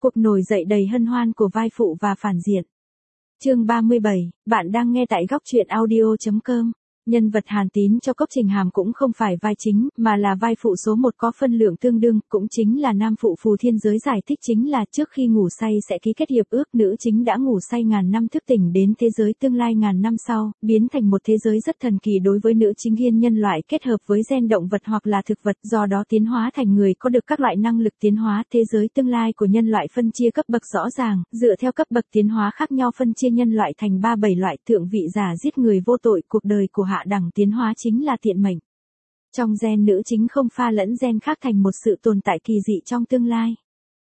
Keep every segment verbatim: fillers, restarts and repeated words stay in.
Cuộc nổi dậy đầy hân hoan của vai phụ và phản diện. Chương ba mươi bảy, bạn đang nghe tại góc truyện audio chấm com. Nhân vật Hàn Tín cho Cốc Trình Hàm cũng không phải vai chính, mà là vai phụ số một có phân lượng tương đương, cũng chính là nam phụ Phù Thiên Giới giải thích chính là trước khi ngủ say sẽ ký kết hiệp ước, nữ chính đã ngủ say ngàn năm thức tỉnh đến thế giới tương lai ngàn năm sau, biến thành một thế giới rất thần kỳ đối với nữ chính viên nhân loại kết hợp với gen động vật hoặc là thực vật, do đó tiến hóa thành người có được các loại năng lực tiến hóa. Thế giới tương lai của nhân loại phân chia cấp bậc rõ ràng, dựa theo cấp bậc tiến hóa khác nhau phân chia nhân loại thành ba bảy loại: thượng vị giả giết người vô tội, cuộc đời của hạ đẳng tiến hóa chính là thiện mệnh. Trong gen nữ chính không pha lẫn gen khác thành một sự tồn tại kỳ dị trong tương lai.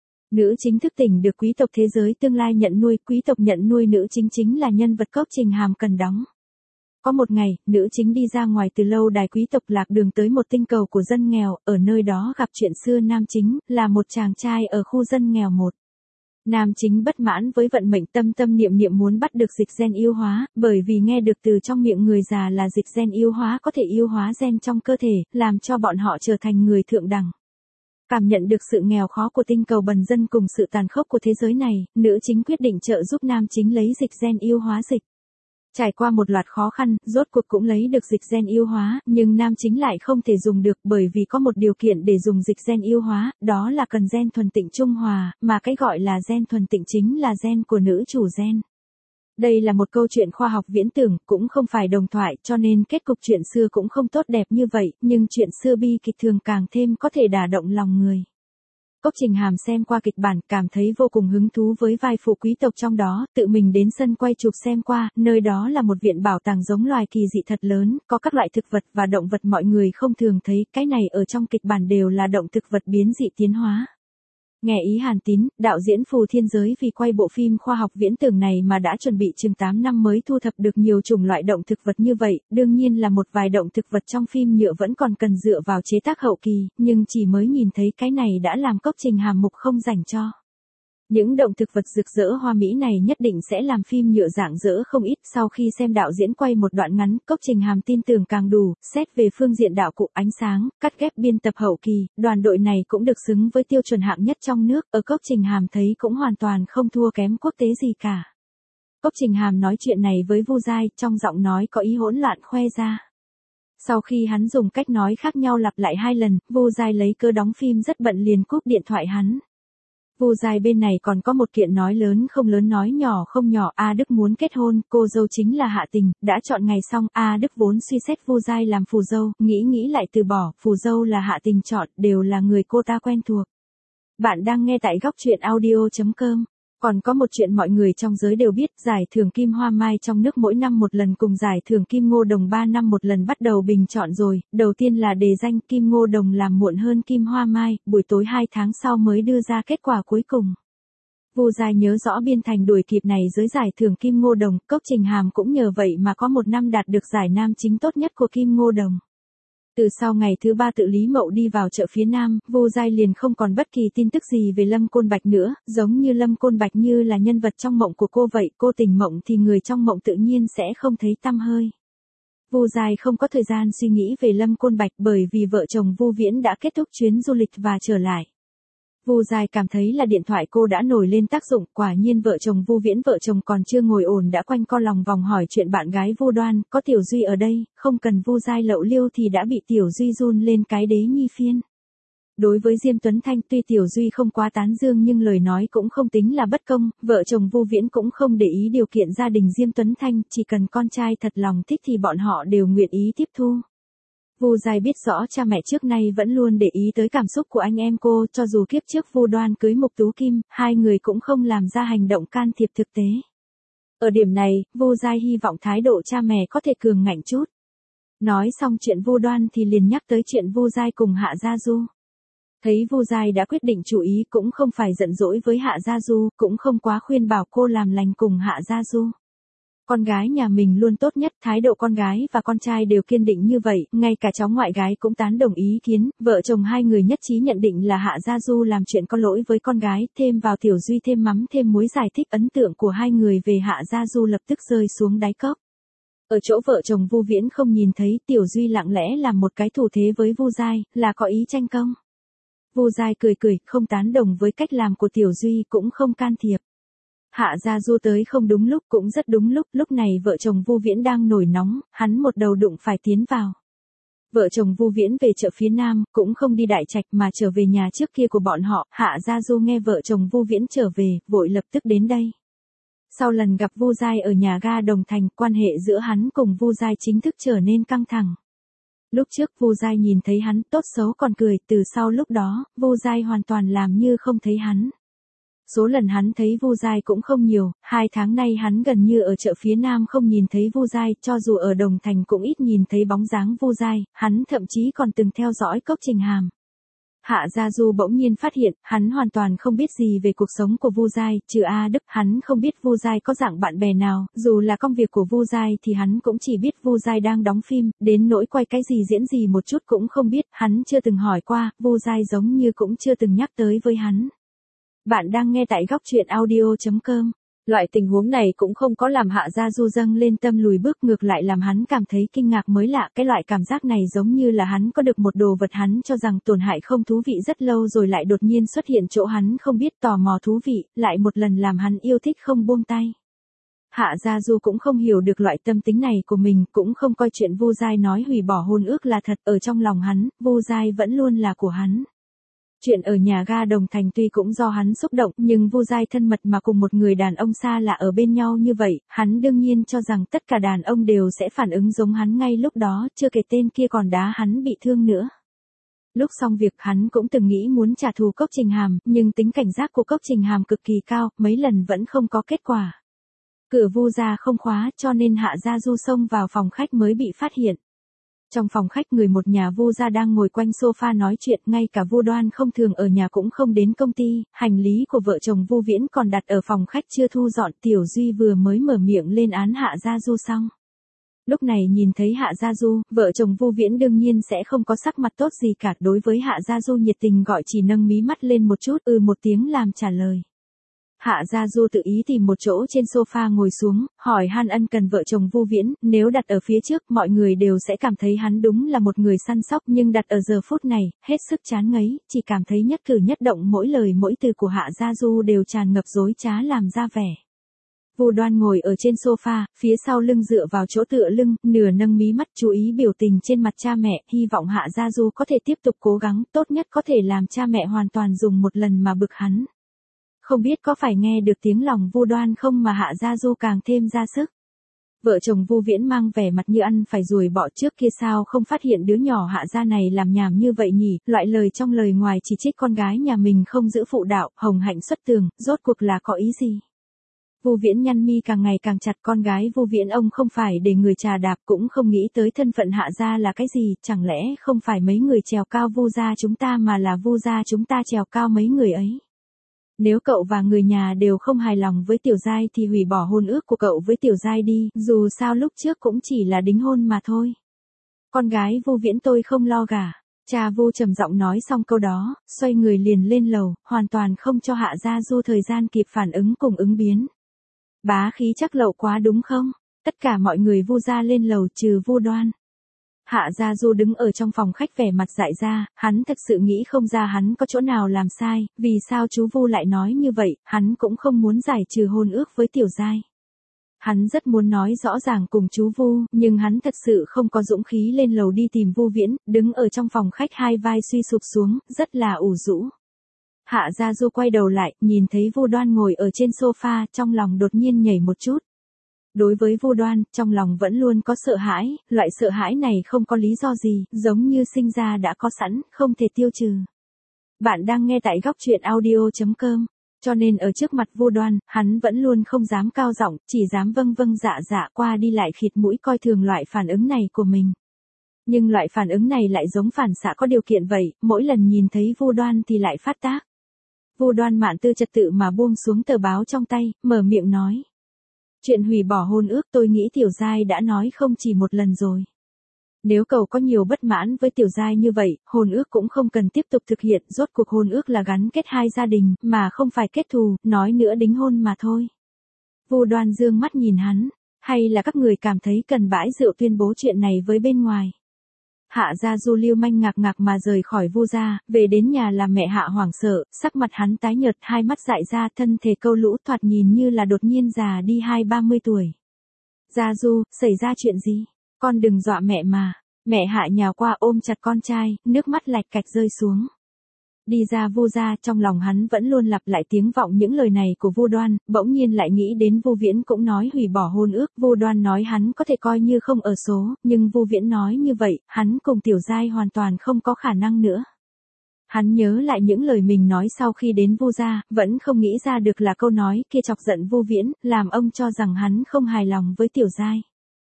Nữ chính thức tỉnh được quý tộc thế giới tương lai nhận nuôi, quý tộc nhận nuôi nữ chính chính là nhân vật Cốc Trình Hàm cần đóng. Có một ngày, nữ chính đi ra ngoài từ lâu đài quý tộc lạc đường tới một tinh cầu của dân nghèo, ở nơi đó gặp chuyện xưa nam chính, là một chàng trai ở khu dân nghèo một. Nam chính bất mãn với vận mệnh, tâm tâm niệm niệm muốn bắt được dịch gen yêu hóa, bởi vì nghe được từ trong miệng người già là dịch gen yêu hóa có thể yêu hóa gen trong cơ thể, làm cho bọn họ trở thành người thượng đẳng. Cảm nhận được sự nghèo khó của tinh cầu bần dân cùng sự tàn khốc của thế giới này, nữ chính quyết định trợ giúp nam chính lấy dịch gen yêu hóa dịch. Trải qua một loạt khó khăn, rốt cuộc cũng lấy được dịch gen yêu hóa, nhưng nam chính lại không thể dùng được bởi vì có một điều kiện để dùng dịch gen yêu hóa, đó là cần gen thuần tịnh trung hòa, mà cái gọi là gen thuần tịnh chính là gen của nữ chủ gen. Đây là một câu chuyện khoa học viễn tưởng, cũng không phải đồng thoại, cho nên kết cục chuyện xưa cũng không tốt đẹp như vậy, nhưng chuyện xưa bi kịch thường càng thêm có thể đả động lòng người. Cốc Trình Hàm xem qua kịch bản, cảm thấy vô cùng hứng thú với vai phụ quý tộc trong đó, tự mình đến sân quay chụp xem qua, nơi đó là một viện bảo tàng giống loài kỳ dị thật lớn, có các loại thực vật và động vật mọi người không thường thấy, cái này ở trong kịch bản đều là động thực vật biến dị tiến hóa. Nghe ý Hàn Tín, đạo diễn Phù Thiên Giới vì quay bộ phim khoa học viễn tưởng này mà đã chuẩn bị chừng tám năm mới thu thập được nhiều chủng loại động thực vật như vậy, đương nhiên là một vài động thực vật trong phim nhựa vẫn còn cần dựa vào chế tác hậu kỳ, nhưng chỉ mới nhìn thấy cái này đã làm Cốc Trình Hàm mục không dành cho. Những động thực vật rực rỡ hoa mỹ này nhất định sẽ làm phim nhựa rạng rỡ không ít. Sau khi xem đạo diễn quay một đoạn ngắn, Cốc Trình Hàm tin tưởng càng đủ, xét về phương diện đạo cụ, ánh sáng, cắt ghép, biên tập hậu kỳ, đoàn đội này cũng được xứng với tiêu chuẩn hạng nhất trong nước, ở Cốc Trình Hàm thấy cũng hoàn toàn không thua kém quốc tế gì cả. Cốc Trình Hàm nói chuyện này với Vu Giai, trong giọng nói có ý hỗn loạn khoe ra. Sau khi hắn dùng cách nói khác nhau lặp lại hai lần, Vu Giai lấy cớ đóng phim rất bận liền cúp điện thoại hắn. Vu Giai bên này còn có một kiện nói lớn không lớn nói nhỏ không nhỏ, A Đức muốn kết hôn, cô dâu chính là Hạ Tình, đã chọn ngày xong, A Đức vốn suy xét Vu Giai làm phù dâu, nghĩ nghĩ lại từ bỏ, phù dâu là Hạ Tình chọn, đều là người cô ta quen thuộc. Bạn đang nghe tại góc truyện audio chấm com. Còn có một chuyện mọi người trong giới đều biết, giải thưởng Kim Hoa Mai trong nước mỗi năm một lần cùng giải thưởng Kim Ngô Đồng ba năm một lần bắt đầu bình chọn rồi, đầu tiên là đề danh, Kim Ngô Đồng làm muộn hơn Kim Hoa Mai, buổi tối hai tháng sau mới đưa ra kết quả cuối cùng. Vu Giai nhớ rõ biên thành đuổi kịp này dưới giải thưởng Kim Ngô Đồng, Cốc Trình Hàm cũng nhờ vậy mà có một năm đạt được giải nam chính tốt nhất của Kim Ngô Đồng. Từ sau ngày thứ ba tự Lý Mậu đi vào chợ phía Nam, Vu Giai liền không còn bất kỳ tin tức gì về Lâm Côn Bạch nữa, giống như Lâm Côn Bạch như là nhân vật trong mộng của cô vậy, cô tỉnh mộng thì người trong mộng tự nhiên sẽ không thấy tăm hơi. Vu Giai không có thời gian suy nghĩ về Lâm Côn Bạch bởi vì vợ chồng Vu Viễn đã kết thúc chuyến du lịch và trở lại. Vu Giai cảm thấy là điện thoại cô đã nổi lên tác dụng, quả nhiên vợ chồng Vu Viễn vợ chồng còn chưa ngồi ổn đã quanh co lòng vòng hỏi chuyện bạn gái Vu Đoan, có Tiểu Duy ở đây, không cần Vu Giai lậu liêu thì đã bị Tiểu Duy run lên cái đế nhi phiên. Đối với Diêm Tuấn Thanh tuy Tiểu Duy không quá tán dương nhưng lời nói cũng không tính là bất công, vợ chồng Vu Viễn cũng không để ý điều kiện gia đình Diêm Tuấn Thanh, chỉ cần con trai thật lòng thích thì bọn họ đều nguyện ý tiếp thu. Vu Giai biết rõ cha mẹ trước nay vẫn luôn để ý tới cảm xúc của anh em cô, cho dù kiếp trước Vu Đoan cưới Mục Tú Kim, hai người cũng không làm ra hành động can thiệp thực tế. Ở điểm này, Vu Giai hy vọng thái độ cha mẹ có thể cường ngạnh chút. Nói xong chuyện Vu Đoan thì liền nhắc tới chuyện Vu Giai cùng Hạ Gia Du. Thấy Vu Giai đã quyết định chủ ý cũng không phải giận dỗi với Hạ Gia Du, cũng không quá khuyên bảo cô làm lành cùng Hạ Gia Du. Con gái nhà mình luôn tốt nhất, thái độ con gái và con trai đều kiên định như vậy, ngay cả cháu ngoại gái cũng tán đồng ý kiến, vợ chồng hai người nhất trí nhận định là Hạ Gia Du làm chuyện có lỗi với con gái, thêm vào Tiểu Duy thêm mắm thêm muối giải thích, ấn tượng của hai người về Hạ Gia Du lập tức rơi xuống đáy cốc. Ở chỗ vợ chồng Vu Viễn không nhìn thấy, Tiểu Duy lặng lẽ làm một cái thủ thế với Vu Giai, là có ý tranh công. Vu Giai cười cười, không tán đồng với cách làm của Tiểu Duy cũng không can thiệp. Hạ Gia Du tới không đúng lúc cũng rất đúng lúc, lúc này vợ chồng Vu Viễn đang nổi nóng, hắn một đầu đụng phải tiến vào. Vợ chồng Vu Viễn về chợ phía Nam, cũng không đi Đại Trạch mà trở về nhà trước kia của bọn họ, Hạ Gia Du nghe vợ chồng Vu Viễn trở về, vội lập tức đến đây. Sau lần gặp Vu Giai ở nhà ga Đồng Thành, quan hệ giữa hắn cùng Vu Giai chính thức trở nên căng thẳng. Lúc trước Vu Giai nhìn thấy hắn tốt xấu còn cười, từ sau lúc đó, Vu Giai hoàn toàn làm như không thấy hắn. Số lần hắn thấy Vu Giai cũng không nhiều, hai tháng nay hắn gần như ở chợ phía Nam không nhìn thấy Vu Giai, cho dù ở Đồng Thành cũng ít nhìn thấy bóng dáng Vu Giai, hắn thậm chí còn từng theo dõi Cốc Trình Hàm. Hạ Gia Du bỗng nhiên phát hiện, hắn hoàn toàn không biết gì về cuộc sống của Vu Giai, trừ A Đức, hắn không biết Vu Giai có dạng bạn bè nào, dù là công việc của Vu Giai thì hắn cũng chỉ biết Vu Giai đang đóng phim, đến nỗi quay cái gì diễn gì một chút cũng không biết, hắn chưa từng hỏi qua, Vu Giai giống như cũng chưa từng nhắc tới với hắn. Bạn đang nghe tại góc truyện audio chấm com. Loại tình huống này cũng không có làm Hạ Gia Du dâng lên tâm lùi bước, ngược lại làm hắn cảm thấy kinh ngạc mới lạ, cái loại cảm giác này giống như là hắn có được một đồ vật hắn cho rằng tổn hại không thú vị rất lâu rồi lại đột nhiên xuất hiện chỗ hắn không biết, tò mò thú vị, lại một lần làm hắn yêu thích không buông tay. Hạ Gia Du cũng không hiểu được loại tâm tính này của mình, cũng không coi chuyện Vu Giai nói hủy bỏ hôn ước là thật, ở trong lòng hắn, Vu Giai vẫn luôn là của hắn. Chuyện ở nhà ga Đồng Thành tuy cũng do hắn xúc động, nhưng Vu Giai thân mật mà cùng một người đàn ông xa lạ ở bên nhau như vậy, hắn đương nhiên cho rằng tất cả đàn ông đều sẽ phản ứng giống hắn ngay lúc đó, chưa kể tên kia còn đá hắn bị thương nữa. Lúc xong việc hắn cũng từng nghĩ muốn trả thù Cốc Trình Hàm, nhưng tính cảnh giác của Cốc Trình Hàm cực kỳ cao, mấy lần vẫn không có kết quả. Cửa Vu gia không khóa, cho nên Hạ Gia Du xông vào phòng khách mới bị phát hiện. Trong phòng khách người một nhà Vu gia đang ngồi quanh sofa nói chuyện, ngay cả Vu Đoan không thường ở nhà cũng không đến công ty, hành lý của vợ chồng Vu Viễn còn đặt ở phòng khách chưa thu dọn, Tiểu Duy vừa mới mở miệng lên án Hạ Gia Du xong. Lúc này nhìn thấy Hạ Gia Du, vợ chồng Vu Viễn đương nhiên sẽ không có sắc mặt tốt gì cả, đối với Hạ Gia Du nhiệt tình gọi chỉ nâng mí mắt lên một chút, ừ một tiếng làm trả lời. Hạ Gia Du tự ý tìm một chỗ trên sofa ngồi xuống, hỏi han ân cần vợ chồng Vu Viễn, nếu đặt ở phía trước mọi người đều sẽ cảm thấy hắn đúng là một người săn sóc, nhưng đặt ở giờ phút này, hết sức chán ngấy, chỉ cảm thấy nhất cử nhất động mỗi lời mỗi từ của Hạ Gia Du đều tràn ngập dối trá làm ra vẻ. Vu Đoan ngồi ở trên sofa, phía sau lưng dựa vào chỗ tựa lưng, nửa nâng mí mắt chú ý biểu tình trên mặt cha mẹ, hy vọng Hạ Gia Du có thể tiếp tục cố gắng, tốt nhất có thể làm cha mẹ hoàn toàn dùng một lần mà bực hắn. Không biết có phải nghe được tiếng lòng Vu Đoan không mà Hạ Gia Du càng thêm ra sức. Vợ chồng Vu Viễn mang vẻ mặt như ăn phải ruồi bọ, trước kia sao không phát hiện đứa nhỏ Hạ gia này làm nhảm như vậy nhỉ, loại lời trong lời ngoài chỉ trích con gái nhà mình không giữ phụ đạo, hồng hạnh xuất tường, rốt cuộc là có ý gì. Vu Viễn nhăn mi càng ngày càng chặt, con gái Vu Viễn ông không phải để người trà đạp, cũng không nghĩ tới thân phận Hạ gia là cái gì, chẳng lẽ không phải mấy người trèo cao Vu gia chúng ta mà là Vu gia chúng ta trèo cao mấy người ấy. Nếu cậu và người nhà đều không hài lòng với Tiểu Giai thì hủy bỏ hôn ước của cậu với Tiểu Giai đi, dù sao lúc trước cũng chỉ là đính hôn mà thôi. Con gái Vu Viễn tôi không lo gả. Cha Vu trầm giọng nói xong câu đó, xoay người liền lên lầu, hoàn toàn không cho Hạ Gia Du thời gian kịp phản ứng cùng ứng biến. Bá khí chắc lậu quá đúng không? Tất cả mọi người Vu gia lên lầu trừ Vu Đoan. Hạ Gia Du đứng ở trong phòng khách vẻ mặt dại ra, hắn thực sự nghĩ không ra hắn có chỗ nào làm sai, vì sao chú Vu lại nói như vậy, hắn cũng không muốn giải trừ hôn ước với Tiểu Giai. Hắn rất muốn nói rõ ràng cùng chú Vu, nhưng hắn thật sự không có dũng khí lên lầu đi tìm Vu Viễn, đứng ở trong phòng khách hai vai suy sụp xuống, rất là ủ rũ. Hạ Gia Du quay đầu lại, nhìn thấy Vu Đoan ngồi ở trên sofa, trong lòng đột nhiên nhảy một chút. Đối với Vu Đoan, trong lòng vẫn luôn có sợ hãi, loại sợ hãi này không có lý do gì, giống như sinh ra đã có sẵn, không thể tiêu trừ. Bạn đang nghe tại góc truyện audio chấm com, cho nên ở trước mặt Vu Đoan, hắn vẫn luôn không dám cao giọng, chỉ dám vâng vâng dạ dạ qua đi lại khịt mũi coi thường loại phản ứng này của mình. Nhưng loại phản ứng này lại giống phản xạ có điều kiện vậy, mỗi lần nhìn thấy Vu Đoan thì lại phát tác. Vu Đoan mạn tư trật tự mà buông xuống tờ báo trong tay, mở miệng nói. Chuyện hủy bỏ hôn ước tôi nghĩ Tiểu Giai đã nói không chỉ một lần rồi. Nếu cậu có nhiều bất mãn với Tiểu Giai như vậy, hôn ước cũng không cần tiếp tục thực hiện, rốt cuộc hôn ước là gắn kết hai gia đình, mà không phải kết thù, nói nữa đính hôn mà thôi. Vu Đoan dương mắt nhìn hắn, hay là các người cảm thấy cần bãi rượu tuyên bố chuyện này với bên ngoài. Hạ Gia Du lưu manh ngạc ngạc mà rời khỏi Vu gia, về đến nhà làm mẹ Hạ hoảng sợ, sắc mặt hắn tái nhợt, hai mắt dại ra, thân thể câu lũ, thoạt nhìn như là đột nhiên già đi hai ba mươi tuổi. Gia Du, xảy ra chuyện gì? Con đừng dọa mẹ mà. Mẹ Hạ nhào qua ôm chặt con trai, nước mắt lạch cạch rơi xuống. Đi ra Vu gia, trong lòng hắn vẫn luôn lặp lại tiếng vọng những lời này của Vu Đoan, bỗng nhiên lại nghĩ đến Vu Viễn cũng nói hủy bỏ hôn ước, Vu Đoan nói hắn có thể coi như không ở số, nhưng Vu Viễn nói như vậy, hắn cùng Tiểu Giai hoàn toàn không có khả năng nữa. Hắn nhớ lại những lời mình nói sau khi đến Vu gia, vẫn không nghĩ ra được là câu nói kia chọc giận Vu Viễn, làm ông cho rằng hắn không hài lòng với Tiểu Giai.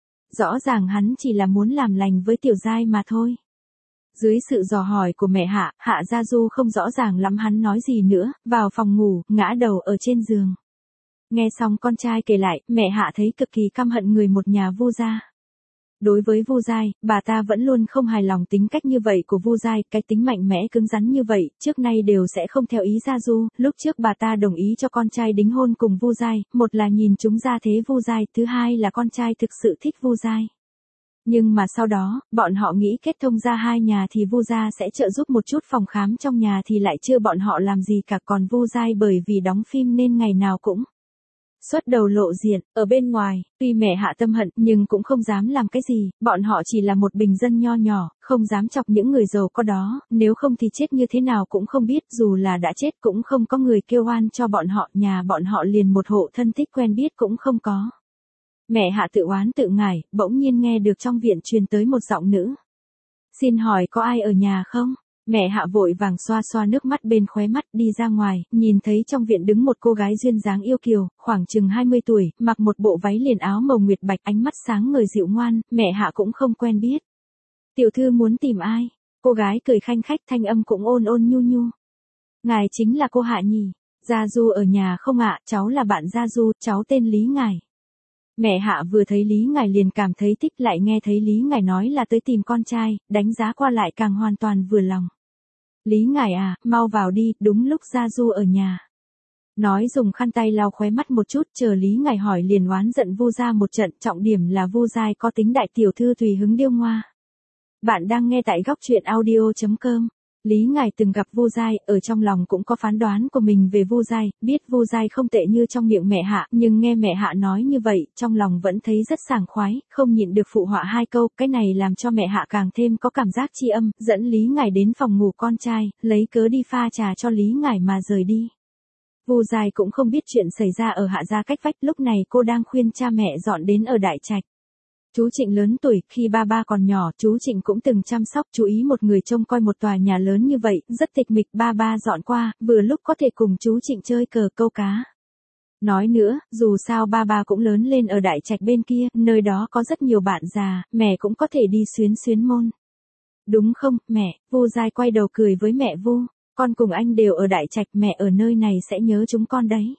Rõ ràng hắn chỉ là muốn làm lành với Tiểu Giai mà thôi. Dưới sự dò hỏi của mẹ Hạ, Hạ Gia Du không rõ ràng lắm hắn nói gì nữa, vào phòng ngủ, ngã đầu ở trên giường. Nghe xong con trai kể lại, mẹ Hạ thấy cực kỳ căm hận người một nhà Vu gia. Đối với Vu Giai, bà ta vẫn luôn không hài lòng tính cách như vậy của Vu Giai, cái tính mạnh mẽ cứng rắn như vậy, trước nay đều sẽ không theo ý Gia Du, lúc trước bà ta đồng ý cho con trai đính hôn cùng Vu Giai, một là nhìn chúng ra thế Vu Giai, thứ hai là con trai thực sự thích Vu Giai. Nhưng mà sau đó, bọn họ nghĩ kết thông ra hai nhà thì Vu gia sẽ trợ giúp một chút phòng khám trong nhà thì lại chưa bọn họ làm gì cả, còn Vu Giai bởi vì đóng phim nên ngày nào cũng xuất đầu lộ diện, ở bên ngoài, tuy mẹ Hạ tâm hận nhưng cũng không dám làm cái gì, bọn họ chỉ là một bình dân nho nhỏ, không dám chọc những người giàu có đó, nếu không thì chết như thế nào cũng không biết, dù là đã chết cũng không có người kêu oan cho bọn họ, nhà bọn họ liền một hộ thân thích quen biết cũng không có. Mẹ Hạ tự oán tự ngải, bỗng nhiên nghe được trong viện truyền tới một giọng nữ. Xin hỏi có ai ở nhà không? Mẹ Hạ vội vàng xoa xoa nước mắt bên khóe mắt đi ra ngoài, nhìn thấy trong viện đứng một cô gái duyên dáng yêu kiều, khoảng chừng hai mươi tuổi, mặc một bộ váy liền áo màu nguyệt bạch, ánh mắt sáng ngời dịu ngoan, mẹ Hạ cũng không quen biết. Tiểu thư muốn tìm ai? Cô gái cười khanh khách, thanh âm cũng ôn ôn nhu nhu. Ngài chính là cô Hạ nhỉ? Gia Du ở nhà không ạ? Cháu là bạn Gia Du, cháu tên Lý Ngải. Mẹ Hạ vừa thấy Lý Ngải liền cảm thấy thích, lại nghe thấy Lý Ngải nói là tới tìm con trai, đánh giá qua lại càng hoàn toàn vừa lòng. Lý Ngải à, mau vào đi, đúng lúc Gia Du ở nhà. Nói dùng khăn tay lau khóe mắt một chút, chờ Lý Ngải hỏi liền oán giận Vu gia một trận, trọng điểm là Vu Giai có tính đại tiểu thư tùy hứng điêu ngoa. Bạn đang nghe tại góc truyện audio chấm com. Lý Ngải từng gặp Vu Giai, ở trong lòng cũng có phán đoán của mình về Vu Giai, biết Vu Giai không tệ như trong miệng mẹ Hạ, nhưng nghe mẹ Hạ nói như vậy, trong lòng vẫn thấy rất sảng khoái, không nhịn được phụ họa hai câu, cái này làm cho mẹ Hạ càng thêm có cảm giác tri âm, dẫn Lý Ngải đến phòng ngủ con trai, lấy cớ đi pha trà cho Lý Ngải mà rời đi. Vu Giai cũng không biết chuyện xảy ra ở Hạ gia cách vách, lúc này cô đang khuyên cha mẹ dọn đến ở Đại Trạch. Chú Trịnh lớn tuổi, khi ba ba còn nhỏ, chú Trịnh cũng từng chăm sóc chú ý một người trông coi một tòa nhà lớn như vậy, rất tịch mịch, ba ba dọn qua, vừa lúc có thể cùng chú Trịnh chơi cờ câu cá. Nói nữa, dù sao ba ba cũng lớn lên ở Đại Trạch bên kia, nơi đó có rất nhiều bạn già, mẹ cũng có thể đi xuyến xuyến môn. Đúng không, mẹ? Vu Giai quay đầu cười với mẹ Vu, con cùng anh đều ở Đại Trạch, mẹ ở nơi này sẽ nhớ chúng con đấy.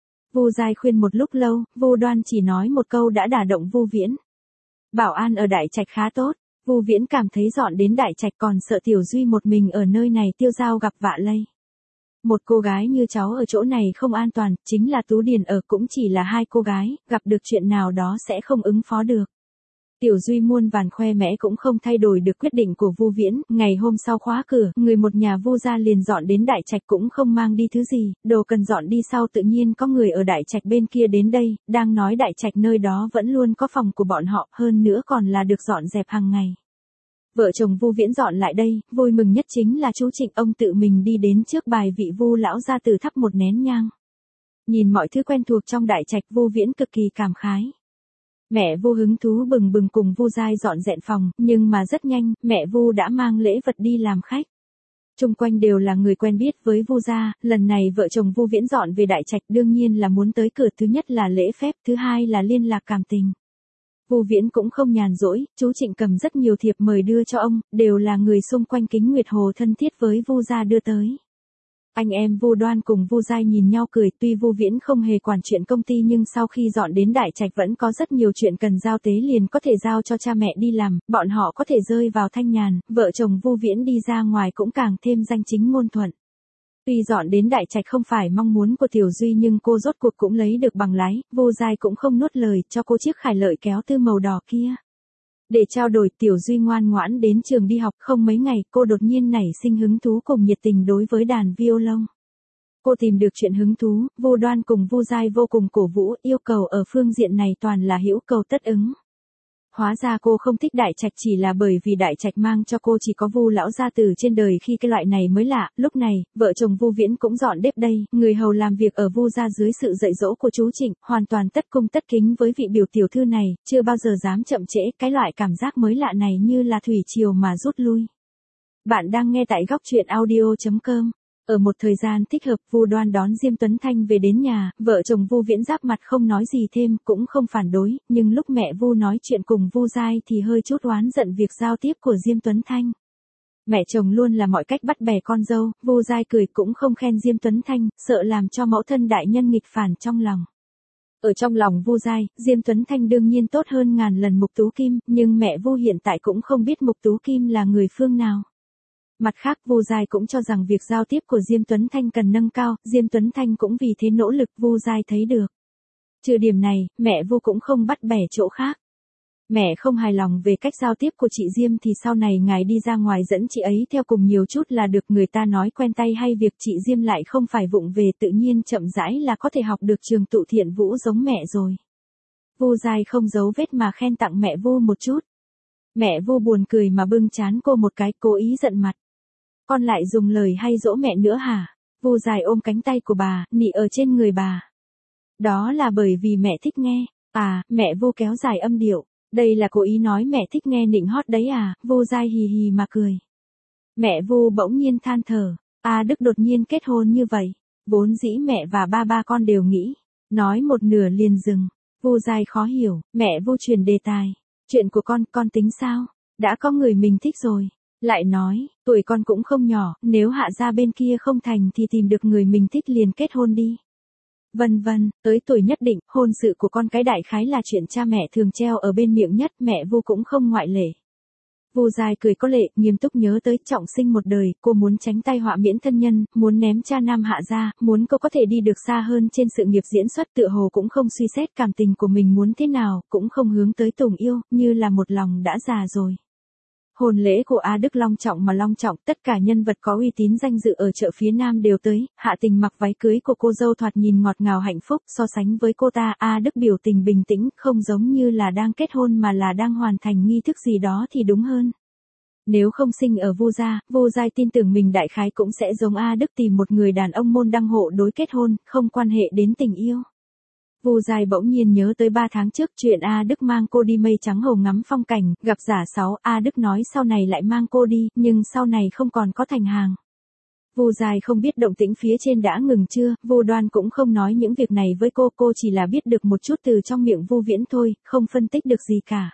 Vu Giai khuyên một lúc lâu, Vu Đoan chỉ nói một câu đã đả động Vu Viễn. Bảo an ở Đại Trạch khá tốt, Vu Viễn cảm thấy dọn đến Đại Trạch còn sợ Tiểu Duy một mình ở nơi này tiêu dao gặp vạ lây. Một cô gái như cháu ở chỗ này không an toàn, chính là Tú Điền ở cũng chỉ là hai cô gái, gặp được chuyện nào đó sẽ không ứng phó được. Tiểu Duy muôn vàn khoe mẽ cũng không thay đổi được quyết định của Vu Viễn, ngày hôm sau khóa cửa, người một nhà Vu gia liền dọn đến Đại Trạch cũng không mang đi thứ gì, đồ cần dọn đi sau tự nhiên có người ở Đại Trạch bên kia đến đây, đang nói Đại Trạch nơi đó vẫn luôn có phòng của bọn họ, hơn nữa còn là được dọn dẹp hàng ngày. Vợ chồng Vu Viễn dọn lại đây, vui mừng nhất chính là chú Trịnh, ông tự mình đi đến trước bài vị Vu lão gia tử thắp một nén nhang. Nhìn mọi thứ quen thuộc trong Đại Trạch, Vu Viễn cực kỳ cảm khái. Mẹ Vu hứng thú bừng bừng cùng Vu Giai dọn dẹp phòng, nhưng mà rất nhanh, mẹ Vu đã mang lễ vật đi làm khách. Chung quanh đều là người quen biết với Vu gia, lần này vợ chồng Vu Viễn dọn về Đại Trạch đương nhiên là muốn tới cửa, thứ nhất là lễ phép, thứ hai là liên lạc cảm tình. Vu Viễn cũng không nhàn rỗi, chú Trịnh cầm rất nhiều thiệp mời đưa cho ông, đều là người xung quanh Kính Nguyệt Hồ thân thiết với Vu gia đưa tới. Anh em Vu Đoan cùng Vu Giai nhìn nhau cười, tuy Vu Viễn không hề quản chuyện công ty nhưng sau khi dọn đến Đại Trạch vẫn có rất nhiều chuyện cần giao tế liền có thể giao cho cha mẹ đi làm, bọn họ có thể rơi vào thanh nhàn, vợ chồng Vu Viễn đi ra ngoài cũng càng thêm danh chính ngôn thuận. Tuy dọn đến Đại Trạch không phải mong muốn của Tiểu Duy nhưng cô rốt cuộc cũng lấy được bằng lái, Vu Giai cũng không nuốt lời cho cô chiếc khải lợi kéo tư màu đỏ kia. Để trao đổi, Tiểu Duy ngoan ngoãn đến trường đi học, không mấy ngày, cô đột nhiên nảy sinh hứng thú cùng nhiệt tình đối với đàn violon. Cô tìm được chuyện hứng thú, Vu Đoan cùng Vu Giai vô cùng cổ vũ, yêu cầu ở phương diện này toàn là hữu cầu tất ứng. Hóa ra cô không thích Đại Trạch chỉ là bởi vì Đại Trạch mang cho cô chỉ có Vu lão gia tử trên đời khi cái loại này mới lạ. Lúc này, vợ chồng Vu Viễn cũng dọn đếp đây, người hầu làm việc ở Vu gia dưới sự dạy dỗ của chú Trịnh, hoàn toàn tất cung tất kính với vị biểu tiểu thư này, chưa bao giờ dám chậm trễ, cái loại cảm giác mới lạ này như là thủy triều mà rút lui. Bạn đang nghe tại góc truyện audio chấm com. Ở một thời gian thích hợp, Vu Đoan đón Diêm Tuấn Thanh về đến nhà, vợ chồng Vu Viễn giáp mặt không nói gì thêm, cũng không phản đối, nhưng lúc mẹ Vu nói chuyện cùng Vu Giai thì hơi chút oán giận việc giao tiếp của Diêm Tuấn Thanh. Mẹ chồng luôn là mọi cách bắt bè con dâu, Vu Giai cười cũng không khen Diêm Tuấn Thanh, sợ làm cho mẫu thân đại nhân nghịch phản trong lòng. Ở trong lòng Vu Giai, Diêm Tuấn Thanh đương nhiên tốt hơn ngàn lần Mục Tú Kim, nhưng mẹ Vu hiện tại cũng không biết Mục Tú Kim là người phương nào. Mặt khác, Vu Giai cũng cho rằng việc giao tiếp của Diêm Tuấn Thanh cần nâng cao, Diêm Tuấn Thanh cũng vì thế nỗ lực, Vu Giai thấy được. Trừ điểm này, mẹ Vu cũng không bắt bẻ chỗ khác. Mẹ không hài lòng về cách giao tiếp của chị Diêm thì sau này ngài đi ra ngoài dẫn chị ấy theo cùng nhiều chút là được, người ta nói quen tay hay việc chị Diêm lại không phải vụng về, tự nhiên chậm rãi là có thể học được trường tụ thiện vũ giống mẹ rồi. Vu Giai không giấu vết mà khen tặng mẹ Vu một chút. Mẹ Vu buồn cười mà bưng trán cô một cái, cố ý giận mặt. Con lại dùng lời hay dỗ mẹ nữa hả? Vu Giai ôm cánh tay của bà, nị ở trên người bà. Đó là bởi vì mẹ thích nghe. À, mẹ Vu kéo dài âm điệu. Đây là cố ý nói mẹ thích nghe nịnh hót đấy à? Vu Giai hì hì mà cười. Mẹ Vu bỗng nhiên than thở. A Đức đột nhiên kết hôn như vậy. Vốn dĩ mẹ và ba ba con đều nghĩ. Nói một nửa liền dừng. Vu Giai khó hiểu. Mẹ Vu chuyển đề tài. Chuyện của con, con tính sao? Đã có người mình thích rồi. Lại nói, tuổi con cũng không nhỏ, nếu Hạ gia bên kia không thành thì tìm được người mình thích liền kết hôn đi. Vân vân, tới tuổi nhất định, hôn sự của con cái đại khái là chuyện cha mẹ thường treo ở bên miệng nhất, mẹ Vu cũng không ngoại lệ. Vu Giai cười có lệ, nghiêm túc nhớ tới trọng sinh một đời, cô muốn tránh tai họa miễn thân nhân, muốn ném cha nam Hạ gia, muốn cô có thể đi được xa hơn trên sự nghiệp diễn xuất, tựa hồ cũng không suy xét cảm tình của mình muốn thế nào, cũng không hướng tới tùng yêu, như là một lòng đã già rồi. Hôn lễ của A Đức long trọng mà long trọng, tất cả nhân vật có uy tín danh dự ở chợ phía Nam đều tới, Hạ Tình mặc váy cưới của cô dâu thoạt nhìn ngọt ngào hạnh phúc, so sánh với cô ta, A Đức biểu tình bình tĩnh, không giống như là đang kết hôn mà là đang hoàn thành nghi thức gì đó thì đúng hơn. Nếu không sinh ở Vu gia, Vu Giai tin tưởng mình đại khái cũng sẽ giống A Đức tìm một người đàn ông môn đăng hộ đối kết hôn, không quan hệ đến tình yêu. Vu Giai bỗng nhiên nhớ tới ba tháng trước chuyện A Đức mang cô đi Mây Trắng Hầu ngắm phong cảnh, gặp giả sáu, A Đức nói sau này lại mang cô đi, nhưng sau này không còn có thành hàng. Vu Giai không biết động tĩnh phía trên đã ngừng chưa, Vu Đoan cũng không nói những việc này với cô, cô chỉ là biết được một chút từ trong miệng Vu Viễn thôi, không phân tích được gì cả.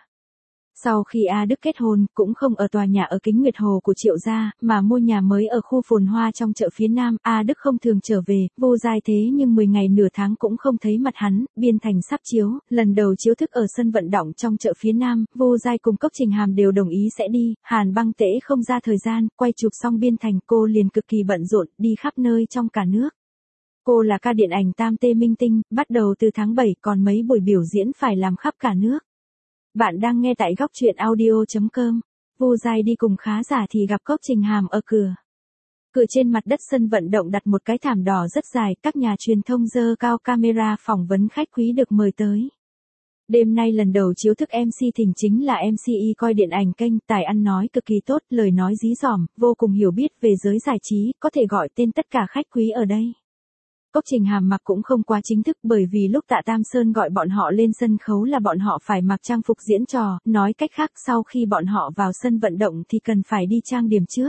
Sau khi A Đức kết hôn, cũng không ở tòa nhà ở Kính Nguyệt Hồ của Triệu gia, mà mua nhà mới ở khu phồn hoa trong chợ phía Nam, A Đức không thường trở về, Vu Giai thế nhưng mười ngày nửa tháng cũng không thấy mặt hắn, Biên Thành sắp chiếu, lần đầu chiếu thức ở sân vận động trong chợ phía Nam, Vu Giai cùng Cốc Trình Hàm đều đồng ý sẽ đi, Hàn Băng Tễ không ra thời gian, quay chụp xong Biên Thành cô liền cực kỳ bận rộn, đi khắp nơi trong cả nước. Cô là ca điện ảnh Tam Tê Minh Tinh, bắt đầu từ tháng bảy còn mấy buổi biểu diễn phải làm khắp cả nước. Bạn đang nghe tại góc truyện audio chấm com. Vu Giai đi cùng khá giả thì gặp Cốc Trình Hàm ở cửa. Cửa trên mặt đất sân vận động đặt một cái thảm đỏ rất dài, các nhà truyền thông dơ cao camera phỏng vấn khách quý được mời tới. Đêm nay lần đầu chiếu thức em xê thỉnh chính là em xê e coi điện ảnh kênh, tài ăn nói cực kỳ tốt, lời nói dí dỏm, vô cùng hiểu biết về giới giải trí, có thể gọi tên tất cả khách quý ở đây. Cốc Trình Hàm mặc cũng không quá chính thức bởi vì lúc Tạ Tam Sơn gọi bọn họ lên sân khấu là bọn họ phải mặc trang phục diễn trò, nói cách khác sau khi bọn họ vào sân vận động thì cần phải đi trang điểm trước.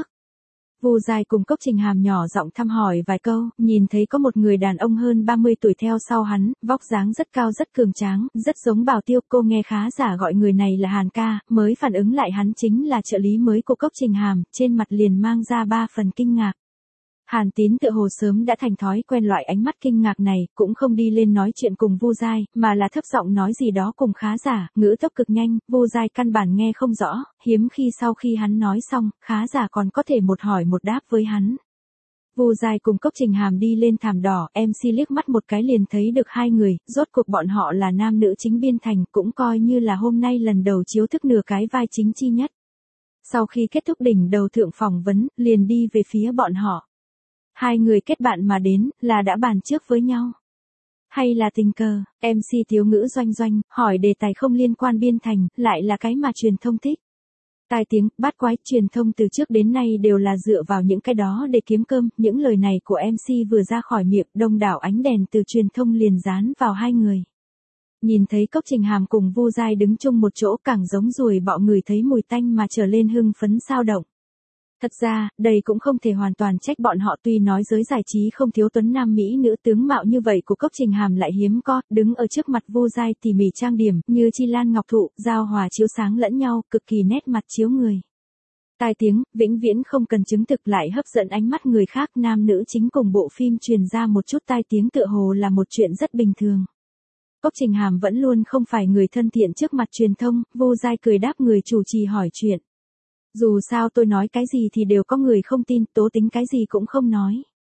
Vu Giai cùng Cốc Trình Hàm nhỏ giọng thăm hỏi vài câu, nhìn thấy có một người đàn ông hơn ba mươi tuổi theo sau hắn, vóc dáng rất cao rất cường tráng, rất giống Bảo Tiêu, cô nghe khá giả gọi người này là Hàn ca, mới phản ứng lại hắn chính là trợ lý mới của Cốc Trình Hàm, trên mặt liền mang ra ba phần kinh ngạc. Hàn Tín tựa hồ sớm đã thành thói quen loại ánh mắt kinh ngạc này, cũng không đi lên nói chuyện cùng Vu Giai, mà là thấp giọng nói gì đó cùng khá giả, ngữ tốc cực nhanh, Vu Giai căn bản nghe không rõ, hiếm khi sau khi hắn nói xong, khá giả còn có thể một hỏi một đáp với hắn. Vu Giai cùng Cốc Trình Hàm đi lên thảm đỏ, em xê liếc mắt một cái liền thấy được hai người, rốt cuộc bọn họ là nam nữ chính biên thành, cũng coi như là hôm nay lần đầu chiếu thức nửa cái vai chính chi nhất. Sau khi kết thúc đỉnh đầu thượng phỏng vấn, liền đi về phía bọn họ. Hai người kết bạn mà đến, là đã bàn trước với nhau. Hay là tình cờ, em xê Tiếu Ngữ Doanh Doanh, hỏi đề tài không liên quan biên thành, lại là cái mà truyền thông thích. Tai tiếng, bát quái, truyền thông từ trước đến nay đều là dựa vào những cái đó để kiếm cơm, những lời này của em xê vừa ra khỏi miệng, đông đảo ánh đèn từ truyền thông liền dán vào hai người. Nhìn thấy Cốc Trình Hàm cùng Vu Giai đứng chung một chỗ càng giống ruồi bọ người thấy mùi tanh mà trở lên hưng phấn sao động. Thật ra, đây cũng không thể hoàn toàn trách bọn họ, tuy nói giới giải trí không thiếu tuấn nam mỹ nữ tướng mạo như vậy của Cốc Trình Hàm lại hiếm có, đứng ở trước mặt Vu Giai tỉ mỉ trang điểm, như chi lan ngọc thụ, giao hòa chiếu sáng lẫn nhau, cực kỳ nét mặt chiếu người. Tai tiếng, vĩnh viễn không cần chứng thực lại hấp dẫn ánh mắt người khác, nam nữ chính cùng bộ phim truyền ra một chút tai tiếng tựa hồ là một chuyện rất bình thường. Cốc Trình Hàm vẫn luôn không phải người thân thiện trước mặt truyền thông, Vu Giai cười đáp người chủ trì hỏi chuyện. Dù sao tôi nói cái gì thì đều có người không tin, tố tính cái gì cũng không nói.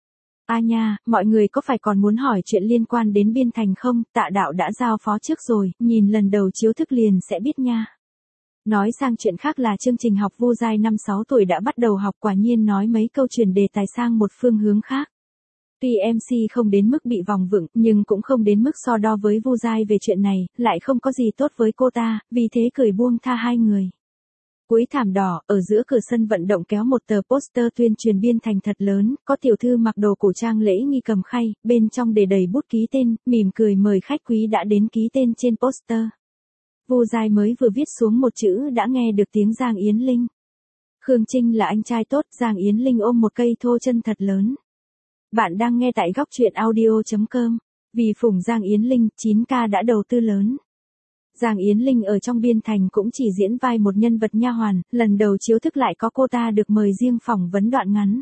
A nha, mọi người có phải còn muốn hỏi chuyện liên quan đến biên thành không, Tạ đạo đã giao phó trước rồi, nhìn lần đầu chiếu thức liền sẽ biết nha. Nói sang chuyện khác là chương trình học Vu Giai năm sáu tuổi đã bắt đầu học, quả nhiên nói mấy câu chuyển đề tài sang một phương hướng khác. Tuy em xê không đến mức bị vòng vựng, nhưng cũng không đến mức so đo với Vu Giai về chuyện này, lại không có gì tốt với cô ta, vì thế cười buông tha hai người. Cuối thảm đỏ, ở giữa cửa sân vận động kéo một tờ poster tuyên truyền biên thành thật lớn, có tiểu thư mặc đồ cổ trang lễ nghi cầm khay, bên trong để đầy bút ký tên, mỉm cười mời khách quý đã đến ký tên trên poster. Vu Giai mới vừa viết xuống một chữ đã nghe được tiếng Giang Yến Linh. Khương Trinh là anh trai tốt, Giang Yến Linh ôm một cây thô chân thật lớn. Bạn đang nghe tại góc truyện audio chấm com. Vì phủng Giang Yến Linh, chín K đã đầu tư lớn. Giang Yến Linh ở trong biên thành cũng chỉ diễn vai một nhân vật nha hoàn, lần đầu chiếu thức lại có cô ta được mời riêng phỏng vấn đoạn ngắn.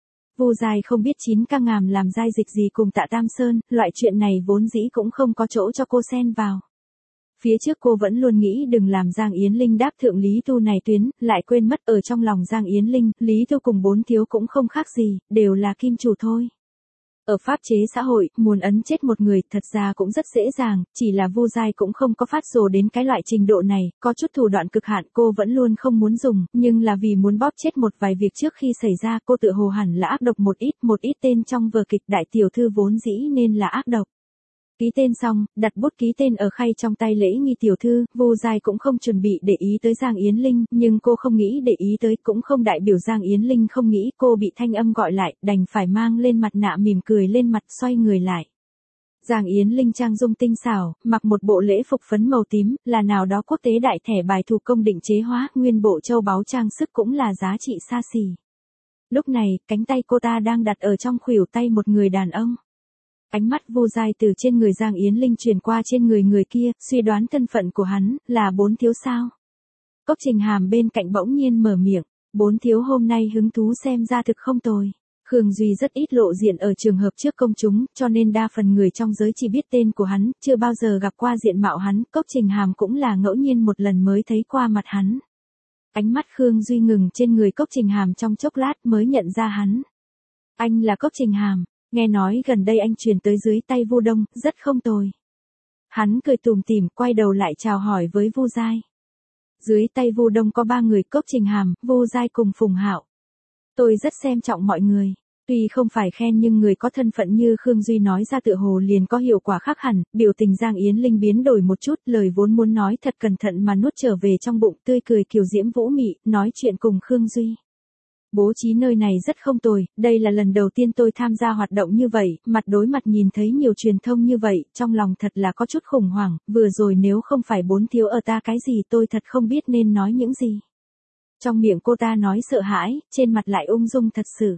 Vu Giai không biết chín K ngàm làm giai dịch gì cùng Tạ Tam Sơn, loại chuyện này vốn dĩ cũng không có chỗ cho cô xen vào. Phía trước cô vẫn luôn nghĩ đừng làm Giang Yến Linh đáp thượng Lý Tu này tuyến, lại quên mất ở trong lòng Giang Yến Linh, Lý Tu cùng bốn thiếu cũng không khác gì, đều là kim chủ thôi. Ở pháp chế xã hội, muốn ấn chết một người thật ra cũng rất dễ dàng, chỉ là Vu Giai cũng không có phát rồ đến cái loại trình độ này, có chút thủ đoạn cực hạn cô vẫn luôn không muốn dùng, nhưng là vì muốn bóp chết một vài việc trước khi xảy ra, cô tự hồ hẳn là ác độc một ít, một ít tên trong vở kịch đại tiểu thư vốn dĩ nên là ác độc. Ký tên xong, đặt bút ký tên ở khay trong tay lễ nghi tiểu thư, Vu Giai cũng không chuẩn bị để ý tới Giang Yến Linh, nhưng cô không nghĩ để ý tới, cũng không đại biểu Giang Yến Linh không nghĩ, cô bị thanh âm gọi lại, đành phải mang lên mặt nạ mỉm cười lên mặt, xoay người lại. Giang Yến Linh trang dung tinh xảo, mặc một bộ lễ phục phấn màu tím, là nào đó quốc tế đại thẻ bài thủ công định chế hóa, nguyên bộ châu báu trang sức cũng là giá trị xa xỉ. Lúc này, cánh tay cô ta đang đặt ở trong khuỷu tay một người đàn ông. Ánh mắt Vu Giai từ trên người Giang Yến Linh truyền qua trên người người kia, suy đoán thân phận của hắn, là bốn thiếu sao. Cốc Trình Hàm bên cạnh bỗng nhiên mở miệng, bốn thiếu hôm nay hứng thú xem ra thực không tồi. Khương Duy rất ít lộ diện ở trường hợp trước công chúng, cho nên đa phần người trong giới chỉ biết tên của hắn, chưa bao giờ gặp qua diện mạo hắn, Cốc Trình Hàm cũng là ngẫu nhiên một lần mới thấy qua mặt hắn. Ánh mắt Khương Duy ngừng trên người Cốc Trình Hàm trong chốc lát mới nhận ra hắn. Anh là Cốc Trình Hàm. Nghe nói gần đây anh truyền tới dưới tay Vu Đông, rất không tồi. Hắn cười tủm tỉm, quay đầu lại chào hỏi với Vu Giai. Dưới tay Vu Đông có ba người, Cốc Trình Hàm, Vu Giai cùng Phùng Hạo. Tôi rất xem trọng mọi người. Tuy không phải khen nhưng người có thân phận như Khương Duy nói ra tựa hồ liền có hiệu quả khác hẳn, biểu tình Giang Yến Linh biến đổi một chút, lời vốn muốn nói thật cẩn thận mà nuốt trở về trong bụng, tươi cười kiều diễm vũ mị, nói chuyện cùng Khương Duy. Bố trí nơi này rất không tồi, đây là lần đầu tiên tôi tham gia hoạt động như vậy, mặt đối mặt nhìn thấy nhiều truyền thông như vậy, trong lòng thật là có chút khủng hoảng, vừa rồi nếu không phải bốn thiếu ở ta cái gì tôi thật không biết nên nói những gì. Trong miệng cô ta nói sợ hãi, trên mặt lại ung dung thật sự.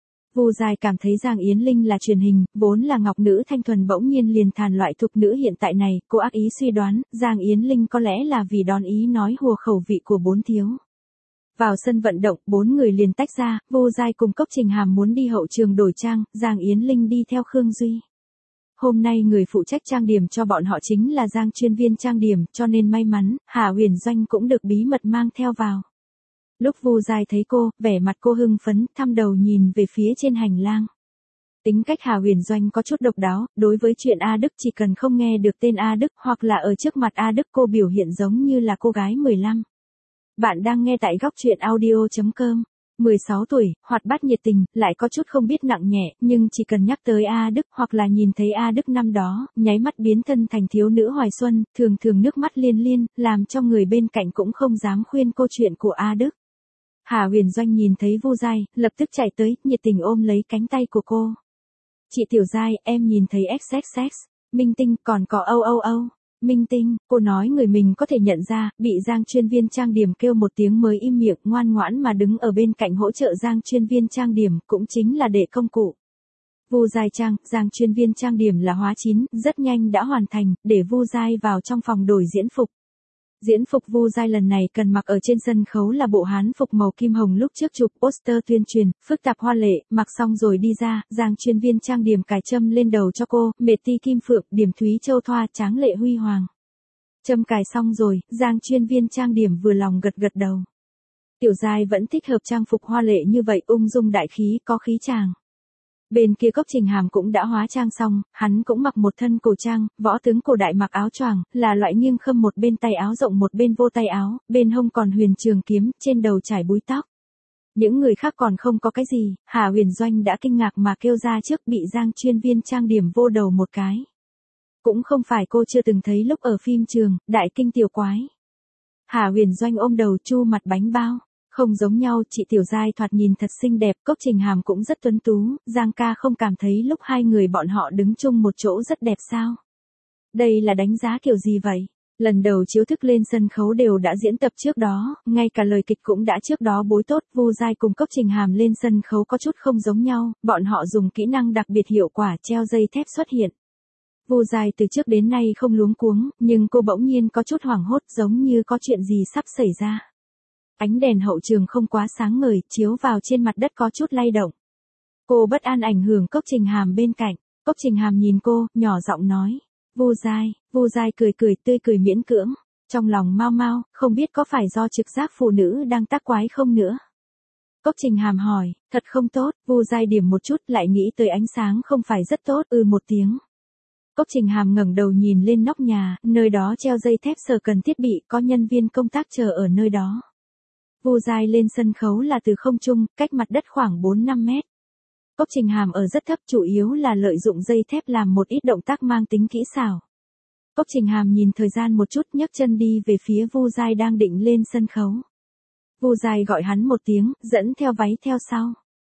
Vu Giai cảm thấy Giang Yến Linh là truyền hình, vốn là ngọc nữ thanh thuần bỗng nhiên liền thàn loại thục nữ hiện tại này, cô ác ý suy đoán, Giang Yến Linh có lẽ là vì đón ý nói hùa khẩu vị của bốn thiếu. Vào sân vận động, bốn người liền tách ra, Vu Giai cùng Cốc Trình Hàm muốn đi hậu trường đổi trang, Giang Yến Linh đi theo Khương Duy. Hôm nay người phụ trách trang điểm cho bọn họ chính là Giang chuyên viên trang điểm, cho nên may mắn, Hà Huyền Doanh cũng được bí mật mang theo vào. Lúc Vu Giai thấy cô, vẻ mặt cô hưng phấn, thăm đầu nhìn về phía trên hành lang. Tính cách Hà Huyền Doanh có chút độc đáo, đối với chuyện A Đức chỉ cần không nghe được tên A Đức hoặc là ở trước mặt A Đức cô biểu hiện giống như là cô gái mười lăm. Bạn đang nghe tại góc truyện audio chấm com. mười sáu tuổi, hoạt bát nhiệt tình, lại có chút không biết nặng nhẹ, nhưng chỉ cần nhắc tới A Đức hoặc là nhìn thấy A Đức năm đó, nháy mắt biến thân thành thiếu nữ hoài xuân, thường thường nước mắt liên liên, làm cho người bên cạnh cũng không dám khuyên cô chuyện của A Đức. Hà Huyền Doanh nhìn thấy Vu Giai, lập tức chạy tới, nhiệt tình ôm lấy cánh tay của cô. Chị Tiểu Giai, em nhìn thấy ích ích ích, Minh Tinh, còn có âu âu âu. Minh Tinh, cô nói người mình có thể nhận ra, bị Giang chuyên viên trang điểm kêu một tiếng mới im miệng, ngoan ngoãn mà đứng ở bên cạnh hỗ trợ Giang chuyên viên trang điểm, cũng chính là để công cụ. Vu Giai trang, Giang chuyên viên trang điểm là hóa chín, rất nhanh đã hoàn thành, để Vu Giai vào trong phòng đổi diễn phục. Diễn phục Vu Giai lần này cần mặc ở trên sân khấu là bộ hán phục màu kim hồng lúc trước chụp poster tuyên truyền, phức tạp hoa lệ, mặc xong rồi đi ra, Giang chuyên viên trang điểm cài châm lên đầu cho cô, mệt ti kim phượng, điểm thúy châu thoa, tráng lệ huy hoàng. Châm cài xong rồi, Giang chuyên viên trang điểm vừa lòng gật gật đầu. Tiểu Giai vẫn thích hợp trang phục hoa lệ như vậy, ung dung đại khí, có khí chàng. Bên kia Cốc Trình Hàm cũng đã hóa trang xong, hắn cũng mặc một thân cổ trang, võ tướng cổ đại mặc áo choàng, là loại nghiêng khâm một bên tay áo rộng một bên vô tay áo, bên hông còn huyền trường kiếm, trên đầu trải búi tóc. Những người khác còn không có cái gì, Hà Huyền Doanh đã kinh ngạc mà kêu ra trước, bị Giang chuyên viên trang điểm vô đầu một cái. Cũng không phải cô chưa từng thấy lúc ở phim trường, đại kinh tiểu quái. Hà Huyền Doanh ôm đầu chu mặt bánh bao. Không giống nhau, chị Tiểu Giai thoạt nhìn thật xinh đẹp, Cốc Trình Hàm cũng rất tuấn tú, Giang ca không cảm thấy lúc hai người bọn họ đứng chung một chỗ rất đẹp sao? Đây là đánh giá kiểu gì vậy? Lần đầu chiếu thức lên sân khấu đều đã diễn tập trước đó, ngay cả lời kịch cũng đã trước đó bối tốt, Vu Giai cùng Cốc Trình Hàm lên sân khấu có chút không giống nhau, bọn họ dùng kỹ năng đặc biệt hiệu quả treo dây thép xuất hiện. Vu Giai từ trước đến nay không luống cuống, nhưng cô bỗng nhiên có chút hoảng hốt giống như có chuyện gì sắp xảy ra. Ánh đèn hậu trường không quá sáng ngời, chiếu vào trên mặt đất có chút lay động. Cô bất an ảnh hưởng Cốc Trình Hàm bên cạnh. Cốc Trình Hàm nhìn cô, nhỏ giọng nói. Vu Giai, Vu Giai cười cười tươi cười miễn cưỡng. Trong lòng mau mau, không biết có phải do trực giác phụ nữ đang tác quái không nữa. Cốc Trình Hàm hỏi, thật không tốt, Vu Giai điểm một chút lại nghĩ tới ánh sáng không phải rất tốt, ư một tiếng. Cốc Trình Hàm ngẩng đầu nhìn lên nóc nhà, nơi đó treo dây thép sở cần thiết bị, có nhân viên công tác chờ ở nơi đó. Vu Giai lên sân khấu là từ không trung, cách mặt đất khoảng bốn năm mét. Cốc Trình Hàm ở rất thấp, chủ yếu là lợi dụng dây thép làm một ít động tác mang tính kỹ xảo. Cốc Trình Hàm nhìn thời gian một chút, nhấc chân đi về phía Vu Giai đang định lên sân khấu. Vu Giai gọi hắn một tiếng, dẫn theo váy theo sau.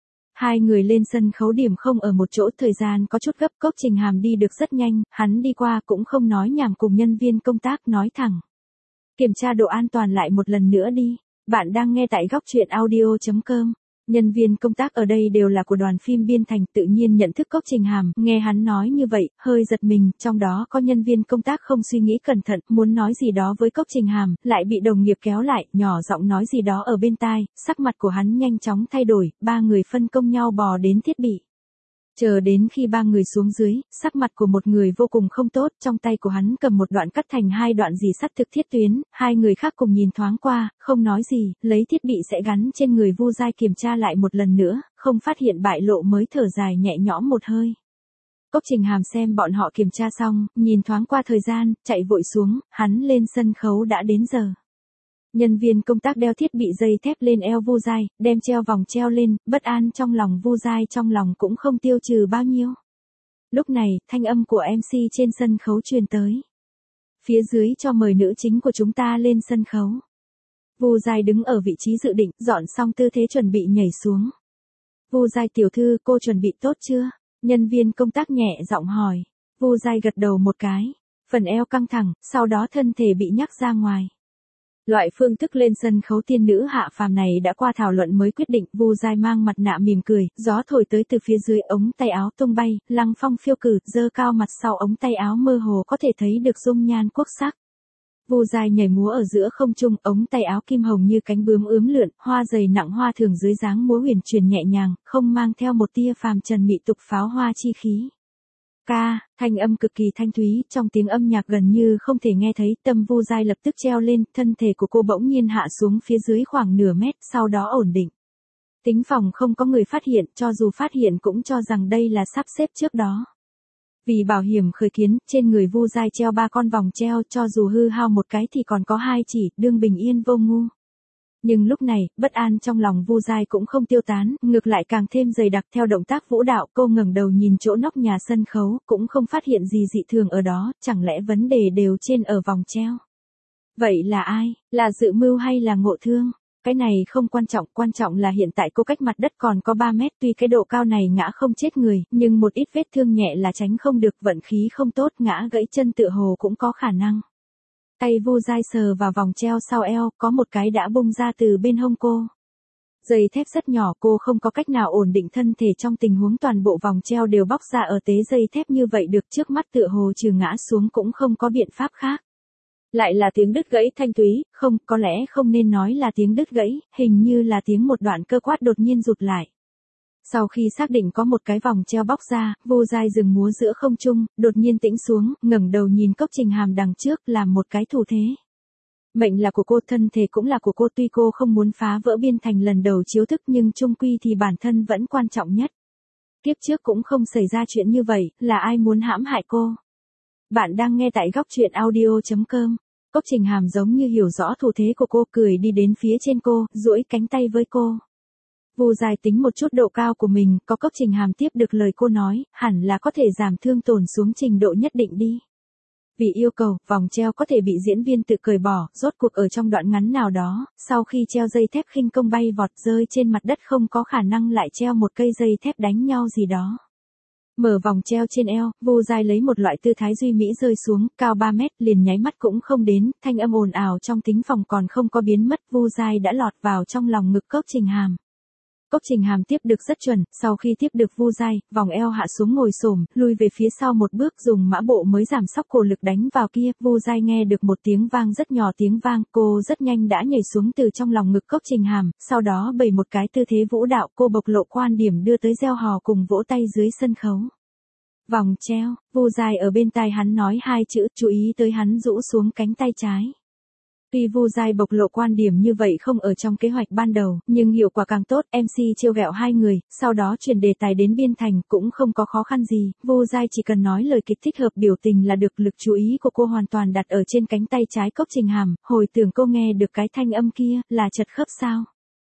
Hai người lên sân khấu điểm không ở một chỗ, thời gian có chút gấp, Cốc Trình Hàm đi được rất nhanh, hắn đi qua cũng không nói nhảm cùng nhân viên công tác, nói thẳng. Kiểm tra độ an toàn lại một lần nữa đi. Bạn đang nghe tại góc truyện audio chấm com. Nhân viên công tác ở đây đều là của đoàn phim biên thành, tự nhiên nhận thức Cốc Trình Hàm, nghe hắn nói như vậy, hơi giật mình, trong đó có nhân viên công tác không suy nghĩ cẩn thận, muốn nói gì đó với Cốc Trình Hàm, lại bị đồng nghiệp kéo lại, nhỏ giọng nói gì đó ở bên tai, sắc mặt của hắn nhanh chóng thay đổi, ba người phân công nhau bò đến thiết bị. Chờ đến khi ba người xuống dưới, sắc mặt của một người vô cùng không tốt, trong tay của hắn cầm một đoạn cắt thành hai đoạn dì sắt thực thiết tuyến, hai người khác cùng nhìn thoáng qua, không nói gì, lấy thiết bị sẽ gắn trên người Vu Giai kiểm tra lại một lần nữa, không phát hiện bại lộ mới thở dài nhẹ nhõm một hơi. Cốc Trình Hàm xem bọn họ kiểm tra xong, nhìn thoáng qua thời gian, chạy vội xuống, hắn lên sân khấu đã đến giờ. Nhân viên công tác đeo thiết bị dây thép lên eo Vu Giai, đem treo vòng treo lên, bất an trong lòng Vu Giai trong lòng cũng không tiêu trừ bao nhiêu. Lúc này, thanh âm của em xê trên sân khấu truyền tới. Phía dưới cho mời nữ chính của chúng ta lên sân khấu. Vu Giai đứng ở vị trí dự định, dọn xong tư thế chuẩn bị nhảy xuống. Vu Giai tiểu thư, cô chuẩn bị tốt chưa? Nhân viên công tác nhẹ giọng hỏi. Vu Giai gật đầu một cái, phần eo căng thẳng, sau đó thân thể bị nhắc ra ngoài. Loại phương thức lên sân khấu tiên nữ hạ phàm này đã qua thảo luận mới quyết định, Vu Giai mang mặt nạ mỉm cười, gió thổi tới từ phía dưới, ống tay áo tung bay, lăng phong phiêu cử, giơ cao mặt sau ống tay áo mơ hồ có thể thấy được dung nhan quốc sắc. Vu Giai nhảy múa ở giữa không trung, ống tay áo kim hồng như cánh bướm ướm lượn, hoa dày nặng hoa thường dưới dáng múa huyền truyền nhẹ nhàng, không mang theo một tia phàm trần mị tục pháo hoa chi khí. ca, thanh âm cực kỳ thanh thúy, trong tiếng âm nhạc gần như không thể nghe thấy, tâm Vu Giai lập tức treo lên, thân thể của cô bỗng nhiên hạ xuống phía dưới khoảng nửa mét, sau đó ổn định. Tính phòng không có người phát hiện, cho dù phát hiện cũng cho rằng đây là sắp xếp trước đó. Vì bảo hiểm khởi kiến, trên người Vu Giai treo ba con vòng treo, cho dù hư hao một cái thì còn có hai chỉ, đương bình yên vô ngu. Nhưng lúc này, bất an trong lòng Vu Giai cũng không tiêu tán, ngược lại càng thêm dày đặc theo động tác vũ đạo, cô ngẩng đầu nhìn chỗ nóc nhà sân khấu, cũng không phát hiện gì dị thường ở đó, chẳng lẽ vấn đề đều trên ở vòng treo. Vậy là ai? Là dự mưu hay là ngộ thương? Cái này không quan trọng, quan trọng là hiện tại cô cách mặt đất còn có ba mét, tuy cái độ cao này ngã không chết người, nhưng một ít vết thương nhẹ là tránh không được, vận khí không tốt, ngã gãy chân tựa hồ cũng có khả năng. Tay Vu Giai sờ vào vòng treo sau eo, có một cái đã bung ra từ bên hông cô. Dây thép rất nhỏ, cô không có cách nào ổn định thân thể trong tình huống toàn bộ vòng treo đều bóc ra ở tế dây thép như vậy được, trước mắt tựa hồ trừ ngã xuống cũng không có biện pháp khác. Lại là tiếng đứt gãy thanh thúy, không, có lẽ không nên nói là tiếng đứt gãy, hình như là tiếng một đoạn cơ quát đột nhiên rụt lại. Sau khi xác định có một cái vòng treo bóc ra, Vu Giai dừng múa giữa không trung, đột nhiên tĩnh xuống, ngẩng đầu nhìn Cốc Trình Hàm đằng trước, làm một cái thủ thế. Mệnh là của cô, thân thể cũng là của cô, tuy cô không muốn phá vỡ biên thành lần đầu chiếu thức nhưng chung quy thì bản thân vẫn quan trọng nhất. Kiếp trước cũng không xảy ra chuyện như vậy, là ai muốn hãm hại cô? Bạn đang nghe tại góc truyện audio chấm com. Cốc Trình Hàm giống như hiểu rõ thủ thế của cô, cười đi đến phía trên cô, duỗi cánh tay với cô. Vu Giai tính một chút độ cao của mình, có Cốc Trình Hàm tiếp được lời cô nói, hẳn là có thể giảm thương tổn xuống trình độ nhất định đi. Vì yêu cầu, vòng treo có thể bị diễn viên tự cởi bỏ, rốt cuộc ở trong đoạn ngắn nào đó, sau khi treo dây thép khinh công bay vọt rơi trên mặt đất không có khả năng lại treo một cây dây thép đánh nhau gì đó. Mở vòng treo trên eo, Vu Giai lấy một loại tư thái duy mỹ rơi xuống, cao ba mét, liền nháy mắt cũng không đến, thanh âm ồn ào trong thính phòng còn không có biến mất, Vu Giai đã lọt vào trong lòng ngực Cốc Trình Hàm. Cốc Trình Hàm tiếp được rất chuẩn, sau khi tiếp được Vu Giai, vòng eo hạ xuống ngồi xổm, lui về phía sau một bước dùng mã bộ mới giảm sóc cổ lực đánh vào kia, Vu Giai nghe được một tiếng vang rất nhỏ, tiếng vang, cô rất nhanh đã nhảy xuống từ trong lòng ngực Cốc Trình Hàm, sau đó bày một cái tư thế vũ đạo, cô bộc lộ quan điểm đưa tới reo hò cùng vỗ tay dưới sân khấu. Vòng treo, Vu Giai ở bên tai hắn nói hai chữ, chú ý tới hắn rũ xuống cánh tay trái. Tuy Vu Giai bộc lộ quan điểm như vậy không ở trong kế hoạch ban đầu, nhưng hiệu quả càng tốt, em xê trêu ghẹo hai người, sau đó chuyển đề tài đến biên thành cũng không có khó khăn gì, Vu Giai chỉ cần nói lời kịch thích hợp biểu tình là được, lực chú ý của cô hoàn toàn đặt ở trên cánh tay trái Cốc Trình Hàm, hồi tưởng cô nghe được cái thanh âm kia, là chật khớp sao?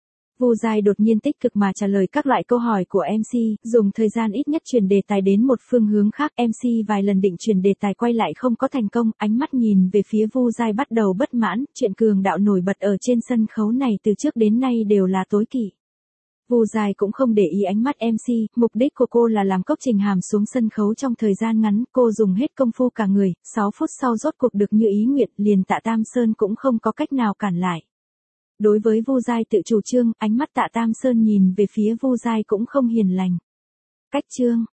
Vu Giai đột nhiên tích cực mà trả lời các loại câu hỏi của em xê, dùng thời gian ít nhất chuyển đề tài đến một phương hướng khác, em xê vài lần định chuyển đề tài quay lại không có thành công, ánh mắt nhìn về phía Vu Giai bắt đầu bất mãn, chuyện cường đạo nổi bật ở trên sân khấu này từ trước đến nay đều là tối kỵ. Vu Giai cũng không để ý ánh mắt em xê, mục đích của cô là làm Cốc Trình Hàm xuống sân khấu trong thời gian ngắn, cô dùng hết công phu cả người, sáu phút sau rốt cuộc được như ý nguyện, liền Tạ Tam Sơn cũng không có cách nào cản lại. Đối với Vu Giai tự chủ trương, ánh mắt Tạ Tam Sơn nhìn về phía Vu Giai cũng không hiền lành. Cách trương,